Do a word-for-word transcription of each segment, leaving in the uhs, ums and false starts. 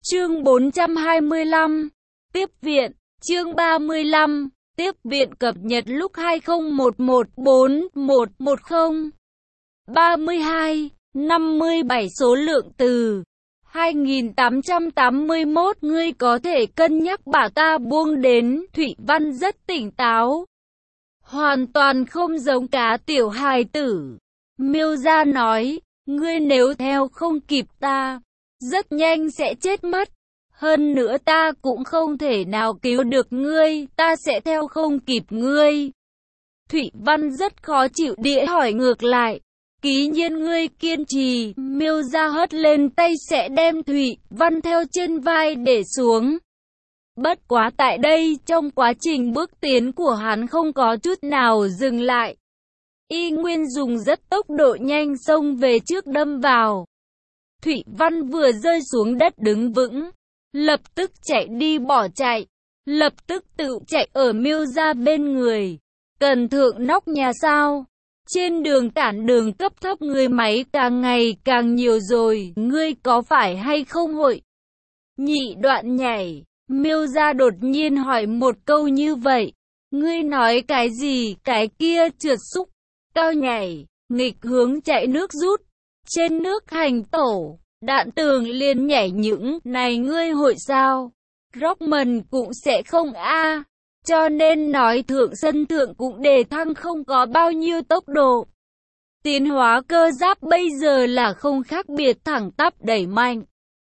Chương bốn trăm hai mươi lăm. Tiếp viện. Chương ba mươi lăm. Tiếp viện cập nhật lúc hai không một một bốn một một không. ba mươi hai. năm mươi bảy số lượng từ. hai nghìn tám trăm tám mươi mốt. Ngươi có thể cân nhắc bảo ta buông đến. Thụy Văn rất tỉnh táo. Hoàn toàn không giống cá tiểu hài tử. Miêu Gia nói, ngươi nếu theo không kịp ta, rất nhanh sẽ chết mất. Hơn nữa ta cũng không thể nào cứu được ngươi, ta sẽ theo không kịp ngươi. Thụy Văn rất khó chịu địa hỏi ngược lại. Ký nhiên ngươi kiên trì. Miêu Gia hất lên tay sẽ đem Thụy Văn theo trên vai để xuống. Bất quá tại đây, trong quá trình bước tiến của hắn không có chút nào dừng lại. Y nguyên dùng rất tốc độ nhanh xông về trước đâm vào. Thụy Văn vừa rơi xuống đất đứng vững, lập tức chạy đi bỏ chạy, lập tức tự chạy ở Miêu Gia bên người. Cần thượng nóc nhà sao? Trên đường cản đường cấp thấp người máy càng ngày càng nhiều rồi, ngươi có phải hay không hội? Nhị đoạn nhảy, Miêu Gia đột nhiên hỏi một câu như vậy. Ngươi nói cái gì? Cái kia trượt xúc, cao nhảy, nghịch hướng chạy nước rút, trên nước hành tổ. Đạn tường liền nhảy những này ngươi hội sao? Rockman cũng sẽ không a à. Cho nên nói thượng sân thượng cũng đề thăng không có bao nhiêu tốc độ. Tiến hóa cơ giáp bây giờ là không khác biệt thẳng tắp đẩy mạnh.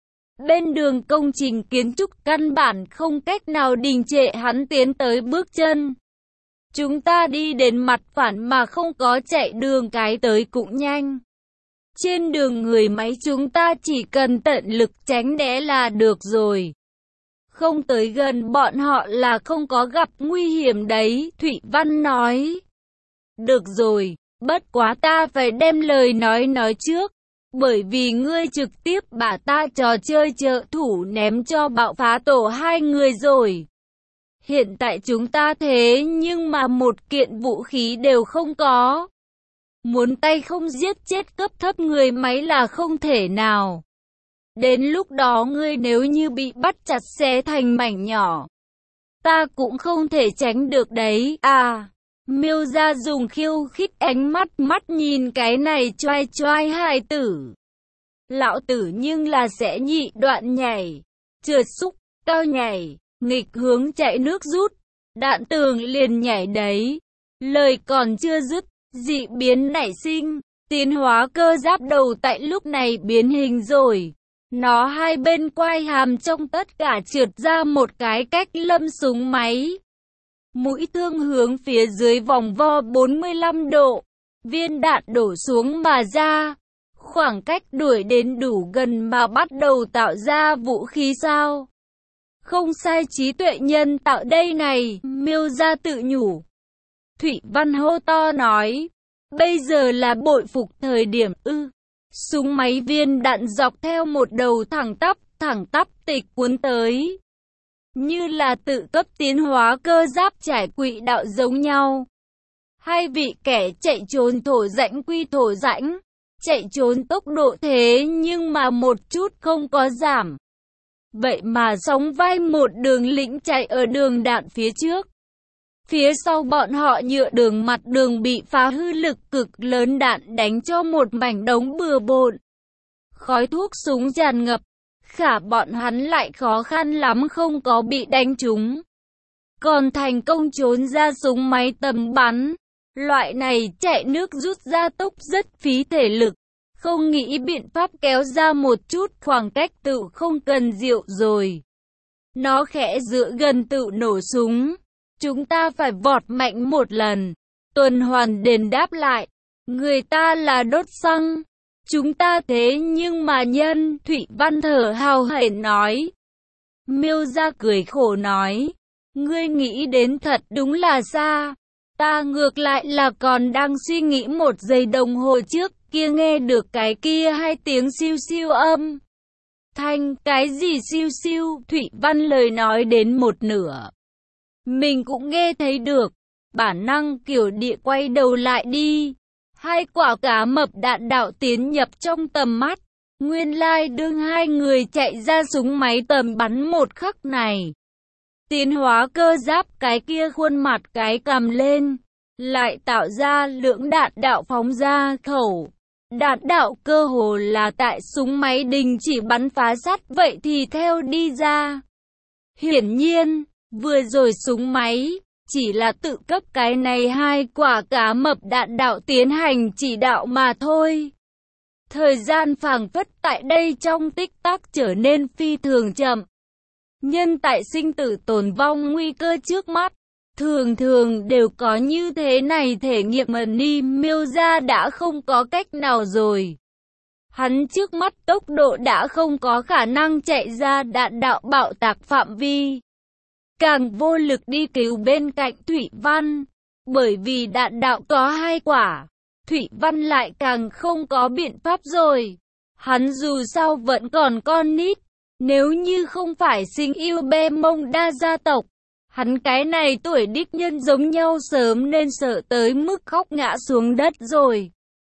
Bên đường công trình kiến trúc căn bản không cách nào đình trệ hắn tiến tới bước chân. Chúng ta đi đến mặt phản mà không có chạy đường cái tới cũng nhanh. Trên đường người máy chúng ta chỉ cần tận lực tránh né là được rồi. Không tới gần bọn họ là không có gặp nguy hiểm đấy, Thụy Văn nói. Được rồi, bất quá ta phải đem lời nói nói trước. Bởi vì ngươi trực tiếp bảo ta trò chơi trợ thủ ném cho bạo phá tổ hai người rồi. Hiện tại chúng ta thế nhưng mà một kiện vũ khí đều không có. Muốn tay không giết chết cấp thấp người máy là không thể nào. Đến lúc đó ngươi nếu như bị bắt chặt xé thành mảnh nhỏ, ta cũng không thể tránh được đấy. À, Miêu Gia dùng khiêu khích ánh mắt mắt nhìn cái này choai choai hài tử. Lão tử nhưng là sẽ nhị đoạn nhảy, trượt xúc, cao nhảy, nghịch hướng chạy nước rút, đạn tường liền nhảy đấy. Lời còn chưa dứt, dị biến nảy sinh, tiến hóa cơ giáp đầu tại lúc này biến hình rồi. Nó hai bên quai hàm trong tất cả trượt ra một cái cách lâm súng máy. Mũi thương hướng phía dưới vòng vo bốn mươi lăm độ, viên đạn đổ xuống mà ra. Khoảng cách đuổi đến đủ gần mà bắt đầu tạo ra vũ khí sao? Không sai, trí tuệ nhân tạo đây này, Miêu Gia tự nhủ. Thụy Văn hô to nói, bây giờ là bội phục thời điểm ư. Súng máy viên đạn dọc theo một đầu thẳng tắp, thẳng tắp tịch cuốn tới. Như là tự cấp tiến hóa cơ giáp trải quỹ đạo giống nhau. Hai vị kẻ chạy trốn thổ rãnh quy thổ rãnh. Chạy trốn tốc độ thế nhưng mà một chút không có giảm. Vậy mà sóng vai một đường lĩnh chạy ở đường đạn phía trước. Phía sau bọn họ nhựa đường mặt đường bị phá hư, lực cực lớn đạn đánh cho một mảnh đống bừa bộn. Khói thuốc súng tràn ngập, khả bọn hắn lại khó khăn lắm không có bị đánh trúng. Còn thành công trốn ra súng máy tầm bắn. Loại này chạy nước rút ra tốc rất phí thể lực. Không nghĩ biện pháp kéo ra một chút khoảng cách tự không cần rượu rồi. Nó khẽ dựa gần tự nổ súng. Chúng ta phải vọt mạnh một lần. Tuần hoàn đền đáp lại. Người ta là đốt xăng. Chúng ta thế nhưng mà nhân. Thụy Văn thở hào hển nói. Miêu Gia cười khổ nói. Ngươi nghĩ đến thật đúng là xa. Ta ngược lại là còn đang suy nghĩ một giây đồng hồ trước kia nghe được cái kia hai tiếng siêu siêu âm. Thanh, cái gì siêu siêu? Thụy Văn lời nói đến một nửa. Mình cũng nghe thấy được. Bản năng kiểu địa quay đầu lại đi. Hai quả cá mập đạn đạo tiến nhập trong tầm mắt. Nguyên lai đương hai người chạy ra súng máy tầm bắn một khắc này. Tiến hóa cơ giáp cái kia khuôn mặt cái cằm lên, lại tạo ra lưỡng đạn đạo phóng ra khẩu. Đạn đạo cơ hồ là tại súng máy đình chỉ bắn phá sắt vậy thì theo đi ra. Hiển nhiên, vừa rồi súng máy chỉ là tự cấp cái này hai quả cá mập đạn đạo tiến hành chỉ đạo mà thôi. Thời gian phảng phất tại đây trong tích tắc trở nên phi thường chậm. Nhân tại sinh tử tồn vong nguy cơ trước mắt, thường thường đều có như thế này thể nghiệm mà Ni Miêu Gia đã không có cách nào rồi. Hắn trước mắt tốc độ đã không có khả năng chạy ra đạn đạo bạo tạc phạm vi. Càng vô lực đi cứu bên cạnh Thủy Văn, bởi vì đạn đạo có hai quả. Thủy Văn lại càng không có biện pháp rồi. Hắn dù sao vẫn còn con nít. Nếu như không phải sinh yêu bê mông đa gia tộc, hắn cái này tuổi đích nhân giống nhau sớm nên sợ tới mức khóc ngã xuống đất rồi.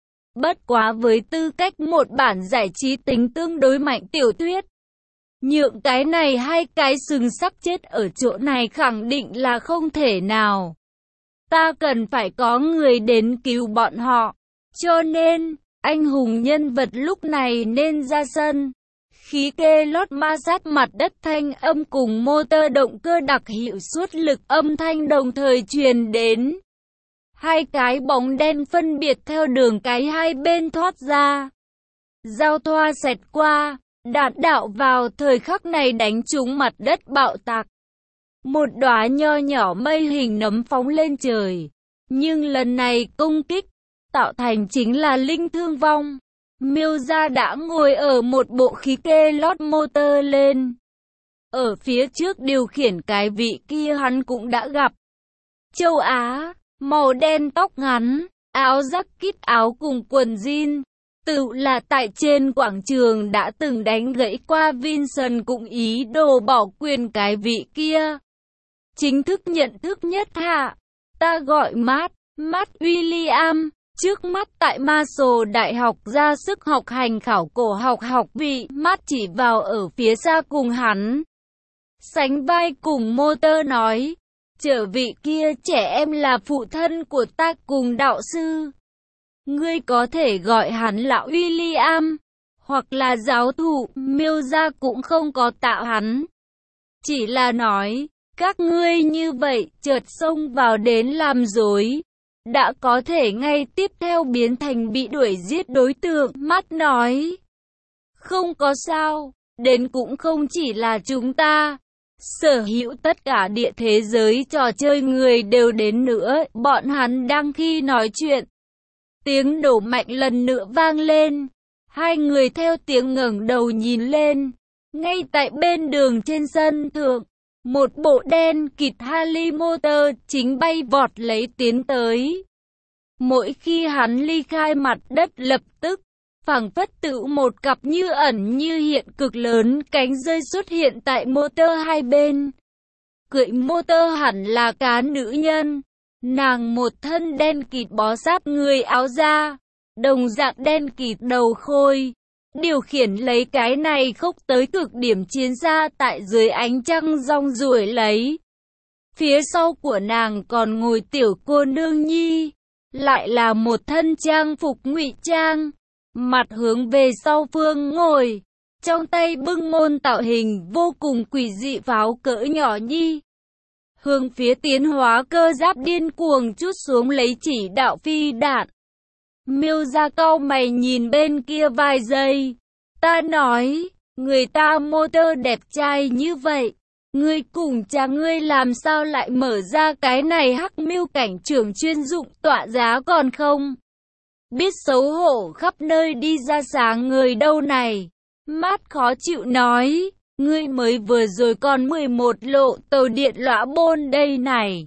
Bất quá với tư cách một bản giải trí tính tương đối mạnh tiểu thuyết, nhượng cái này hai cái sừng sắc chết ở chỗ này khẳng định là không thể nào. Ta cần phải có người đến cứu bọn họ, cho nên, anh hùng nhân vật lúc này nên ra sân. Khí kê lót ma sát mặt đất thanh âm cùng motor động cơ đặc hiệu suất lực âm thanh đồng thời truyền đến. Hai cái bóng đen phân biệt theo đường cái hai bên thoát ra. Giao thoa xẹt qua, đạn đạo vào thời khắc này đánh trúng mặt đất bạo tạc. Một đóa nho nhỏ mây hình nấm phóng lên trời. Nhưng lần này công kích, tạo thành chính là linh thương vong. Miêu Gia đã ngồi ở một bộ khí kê lót motor lên. Ở phía trước điều khiển cái vị kia hắn cũng đã gặp. Châu Á, màu đen tóc ngắn, áo jacket áo cùng quần jean. Tự là tại trên quảng trường đã từng đánh gãy qua Vincent cũng ý đồ bỏ quyền cái vị kia. Chính thức nhận thức nhất hạ. Ta gọi Matt, Matt William. Trước mắt tại Marshall Đại học ra sức học hành khảo cổ học học vị, Matt chỉ vào ở phía xa cùng hắn. Sánh vai cùng motor nói, trở vị kia trẻ em là phụ thân của ta cùng đạo sư. Ngươi có thể gọi hắn là William, hoặc là giáo thụ, Miêu Gia cũng không có tạo hắn. Chỉ là nói, các ngươi như vậy, chợt xông vào đến làm dối. Đã có thể ngay tiếp theo biến thành bị đuổi giết đối tượng, Matt nói. Không có sao, đến cũng không chỉ là chúng ta. Sở hữu tất cả địa thế giới trò chơi người đều đến nữa, bọn hắn đang khi nói chuyện. Tiếng nổ mạnh lần nữa vang lên. Hai người theo tiếng ngẩng đầu nhìn lên. Ngay tại bên đường trên sân thượng, một bộ đen kịt Harley motor chính bay vọt lấy tiến tới. Mỗi khi hắn ly khai mặt đất lập tức, phảng phất tự một cặp như ẩn như hiện cực lớn cánh rơi xuất hiện tại motor hai bên. Cưỡi motor hẳn là cá nữ nhân. Nàng một thân đen kịt bó sát người áo da, đồng dạng đen kịt đầu khôi. Điều khiển lấy cái này khốc tới cực điểm chiến xa tại dưới ánh trăng rong ruổi lấy. Phía sau của nàng còn ngồi tiểu cô nương nhi, lại là một thân trang phục ngụy trang, mặt hướng về sau phương ngồi, trong tay bưng môn tạo hình vô cùng quỷ dị pháo cỡ nhỏ nhi. Hướng phía tiến hóa cơ giáp điên cuồng trút xuống lấy chỉ đạo phi đạn. Miêu Gia cau mày nhìn bên kia vài giây. Ta nói, người ta motor đẹp trai như vậy, ngươi cùng cha ngươi làm sao lại mở ra cái này hắc miêu cảnh trưởng chuyên dụng tọa giá còn không? Biết xấu hổ khắp nơi đi ra sáng người đâu này. Matt khó chịu nói, ngươi mới vừa rồi còn mười một lộ tàu điện lõa bôn đây này.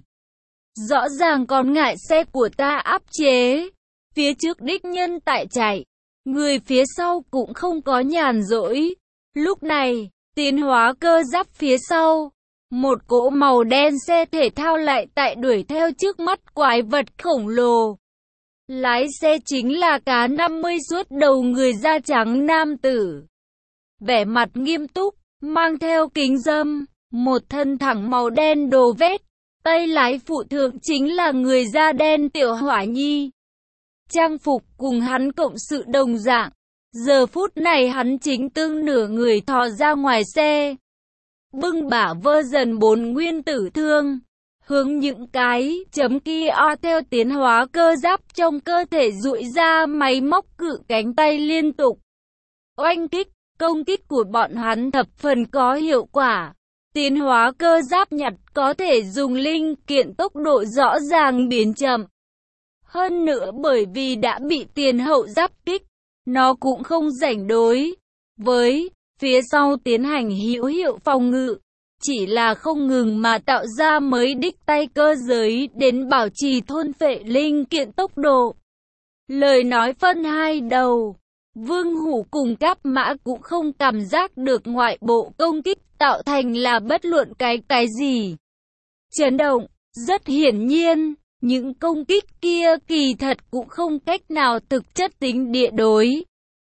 Rõ ràng còn ngại xe của ta áp chế. Phía trước đích nhân tại chạy, người phía sau cũng không có nhàn rỗi. Lúc này, tiến hóa cơ giáp phía sau, một cỗ màu đen xe thể thao lại tại đuổi theo trước mắt quái vật khổng lồ. Lái xe chính là cá năm mươi suốt đầu người da trắng nam tử. Vẻ mặt nghiêm túc, mang theo kính râm, một thân thẳng màu đen đồ vét. Tay lái phụ thượng chính là người da đen Tiểu Hỏa Nhi. Trang phục cùng hắn cộng sự đồng dạng. Giờ phút này hắn chính tương nửa người thò ra ngoài xe. Bưng bả vơ dần bốn nguyên tử thương. Hướng những cái chấm kia theo tiến hóa cơ giáp trong cơ thể dụi ra máy móc cự cánh tay liên tục. Oanh kích, công kích của bọn hắn thập phần có hiệu quả. Tiến hóa cơ giáp nhặt có thể dùng linh kiện tốc độ rõ ràng biến chậm. Hơn nữa bởi vì đã bị tiền hậu giáp kích, nó cũng không rảnh đối với phía sau tiến hành hữu hiệu phòng ngự. Chỉ là không ngừng mà tạo ra mới đích tay cơ giới đến bảo trì thôn phệ linh kiện tốc độ. Lời nói phân hai đầu. Vương Hủ cùng Cáp Mã cũng không cảm giác được ngoại bộ công kích tạo thành là bất luận cái cái gì chấn động. Rất hiển nhiên, những công kích kia kỳ thật cũng không cách nào thực chất tính địa đối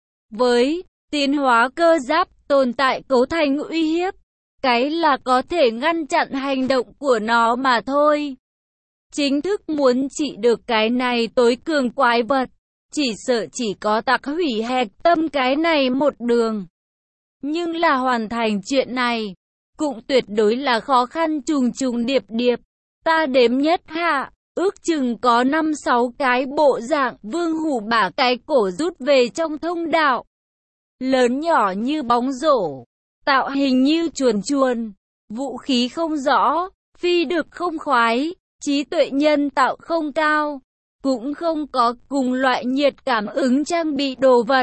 với tiến hóa cơ giáp tồn tại cấu thành uy hiếp. Cái là có thể ngăn chặn hành động của nó mà thôi. Chính thức muốn trị được cái này tối cường quái vật, chỉ sợ chỉ có tặc hủy hẹp tâm cái này một đường. Nhưng là hoàn thành chuyện này, cũng tuyệt đối là khó khăn trùng trùng điệp điệp. Ta đếm nhất hạ, ước chừng có năm sáu cái bộ dạng. Vương Hủ bả cái cổ rút về trong thông đạo. Lớn nhỏ như bóng rổ, tạo hình như chuồn chuồn, vũ khí không rõ, phi được không khoái, trí tuệ nhân tạo không cao, cũng không có cùng loại nhiệt cảm ứng trang bị đồ vật.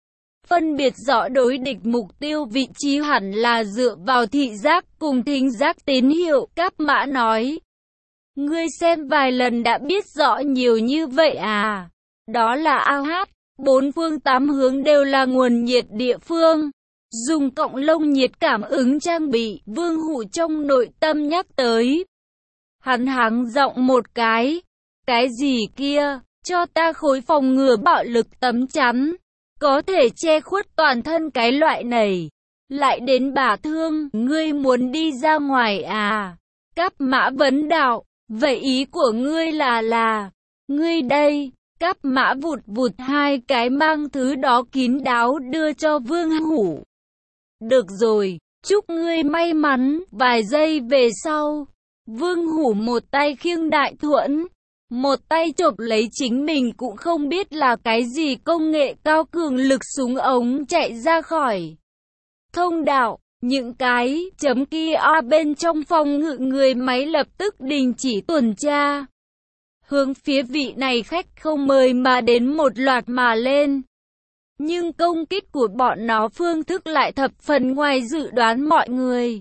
Phân biệt rõ đối địch mục tiêu vị trí hẳn là dựa vào thị giác cùng thính giác tín hiệu. Cáp Mã nói, ngươi xem vài lần đã biết rõ nhiều như vậy à? Đó là a hát, bốn phương tám hướng đều là nguồn nhiệt địa phương. Dùng cộng lông nhiệt cảm ứng trang bị, Vương Hủ trong nội tâm nhắc tới. Hắn hắng giọng một cái. Cái gì kia, cho ta khối phòng ngừa bạo lực tấm chắn. Có thể che khuất toàn thân cái loại này. Lại đến bả thương, ngươi muốn đi ra ngoài à? Cáp Mã vấn đạo, vậy ý của ngươi là là, ngươi đây. Cáp Mã vụt vụt hai cái mang thứ đó kín đáo đưa cho Vương Hủ. Được rồi, chúc ngươi may mắn. Vài giây về sau, Vương Hủ một tay khiêng đại thuẫn, một tay chộp lấy chính mình cũng không biết là cái gì công nghệ cao cường lực súng ống chạy ra khỏi thông đạo. Những cái chấm kia bên trong phòng ngự người máy lập tức đình chỉ tuần tra, hướng phía vị này khách không mời mà đến một loạt mà lên. Nhưng công kích của bọn nó phương thức lại thập phần ngoài dự đoán mọi người.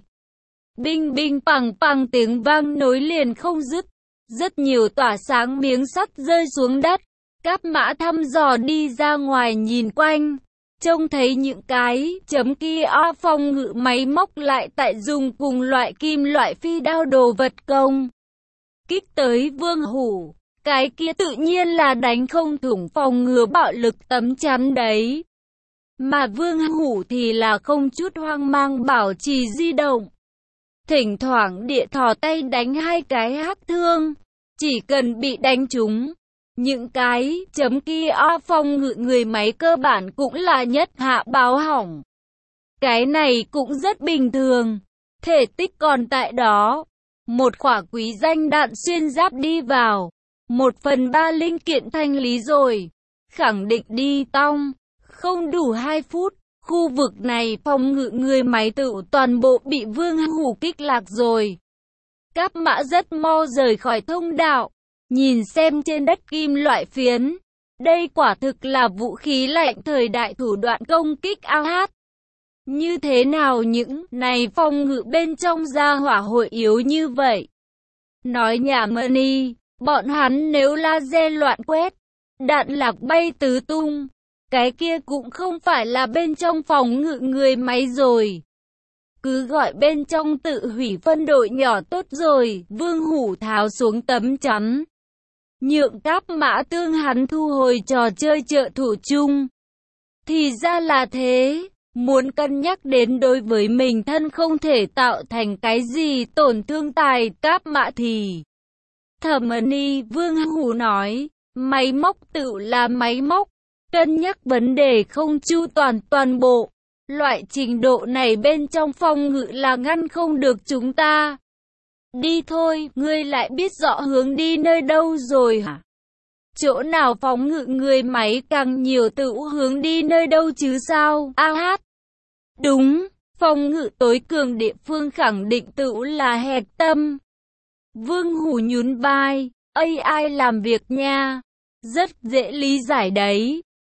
Binh binh bằng bằng tiếng vang nối liền không dứt. Rất nhiều tỏa sáng miếng sắt rơi xuống đất. Cáp Mã thăm dò đi ra ngoài nhìn quanh. Trông thấy những cái chấm kia phòng ngự máy móc lại tại dùng cùng loại kim loại phi đao đồ vật công kích tới Vương Hủ. Cái kia tự nhiên là đánh không thủng phòng ngừa bạo lực tấm chắn đấy. Mà Vương Hủ thì là không chút hoang mang bảo trì di động. Thỉnh thoảng địa thò tay đánh hai cái hắc thương. Chỉ cần bị đánh trúng, những cái chấm kia phòng ngự người máy cơ bản cũng là nhất hạ báo hỏng. Cái này cũng rất bình thường. Thể tích còn tại đó. Một quả quý danh đạn xuyên giáp đi vào. Một phần ba linh kiện thanh lý rồi. Khẳng định đi tong. Không đủ hai phút. Khu vực này phòng ngự người máy tự toàn bộ bị Vương Hủ kích lạc rồi. Cáp Mã rất mau rời khỏi thông đạo. Nhìn xem trên đất kim loại phiến. Đây quả thực là vũ khí lạnh thời đại thủ đoạn công kích a hát. Như thế nào những này phòng ngự bên trong gia hỏa hội yếu như vậy? Nói nhà Mani, bọn hắn nếu laser loạn quét, đạn lạc bay tứ tung, cái kia cũng không phải là bên trong phòng ngự người máy rồi. Cứ gọi bên trong tự hủy phân đội nhỏ tốt rồi. Vương Hủ tháo xuống tấm chắn. nhượng Cáp Mã Tương hắn thu hồi trò chơi trợ thủ chung. Thì ra là thế, muốn cân nhắc đến đối với mình thân không thể tạo thành cái gì tổn thương tài Cáp Mã thì. Thẩm Ni Vương Hủ nói, máy móc tự là máy móc, cân nhắc vấn đề không chu toàn toàn bộ. Loại trình độ này bên trong phòng ngự là ngăn không được chúng ta. Đi thôi, ngươi lại biết rõ hướng đi nơi đâu rồi hả? Chỗ nào phóng ngự người máy càng nhiều tự hướng đi nơi đâu chứ sao? A hát. Đúng, phòng ngự tối cường địa phương khẳng định tự là hạch tâm. Vương Hủ nhún vai, a i làm việc nha. Rất dễ lý giải đấy.